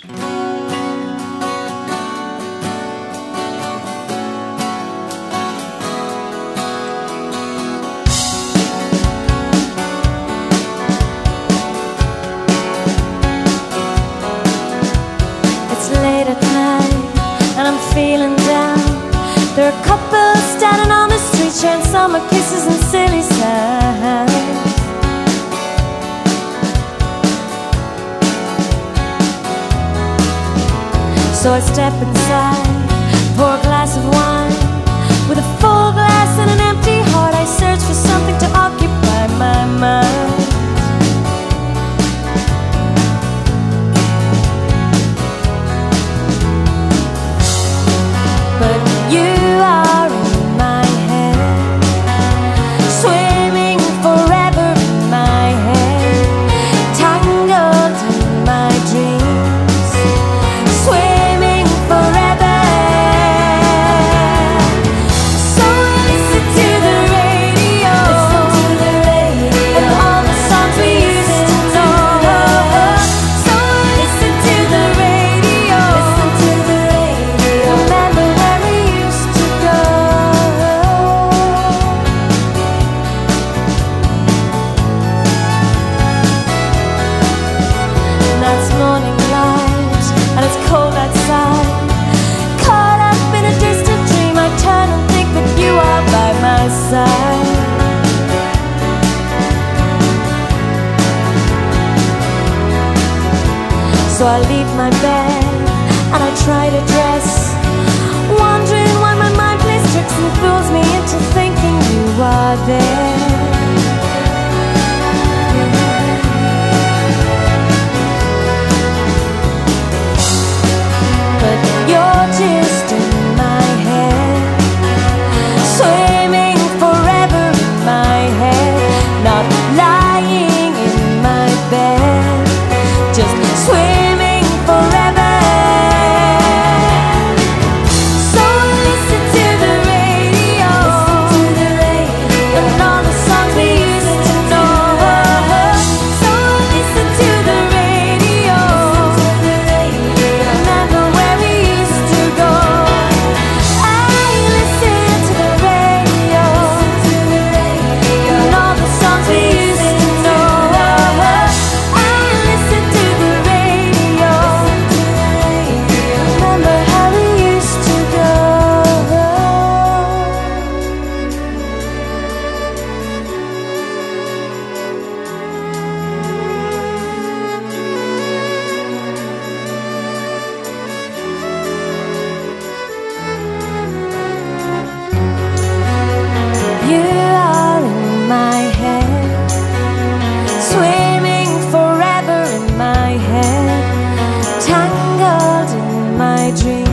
It's late at night and I'm feeling down. There are couples standing on the street sharing summer kisses and silly sounds. So I step inside, pour a glass of wine. With a full glass and an empty heart, I search for something to occupy my mind. But you are in my head, swimming forever in my head, tangled in my dreams, swimming forever. So listen to the radio, and all the songs we used to know. So listen to the radio, remember where we used to go. Now it's morning light and it's cold outside. Caught up in a distant dream, I turn and think that you are by my side. So I leave my bed and I try to dress, wondering why my mind plays tricks and fools me into thinking you are there. But you're just in my head, swimming forever in my head, not lying in my bed, just swimming forever. So listen to the radio, and all the songs we used to know. So listen to the radio, remember where we used to go. I listen to the radio, and all the songs we used to know. I listen to the radio, remember how we used to go. You are in my head, swimming forever in my head, tangled in my dreams.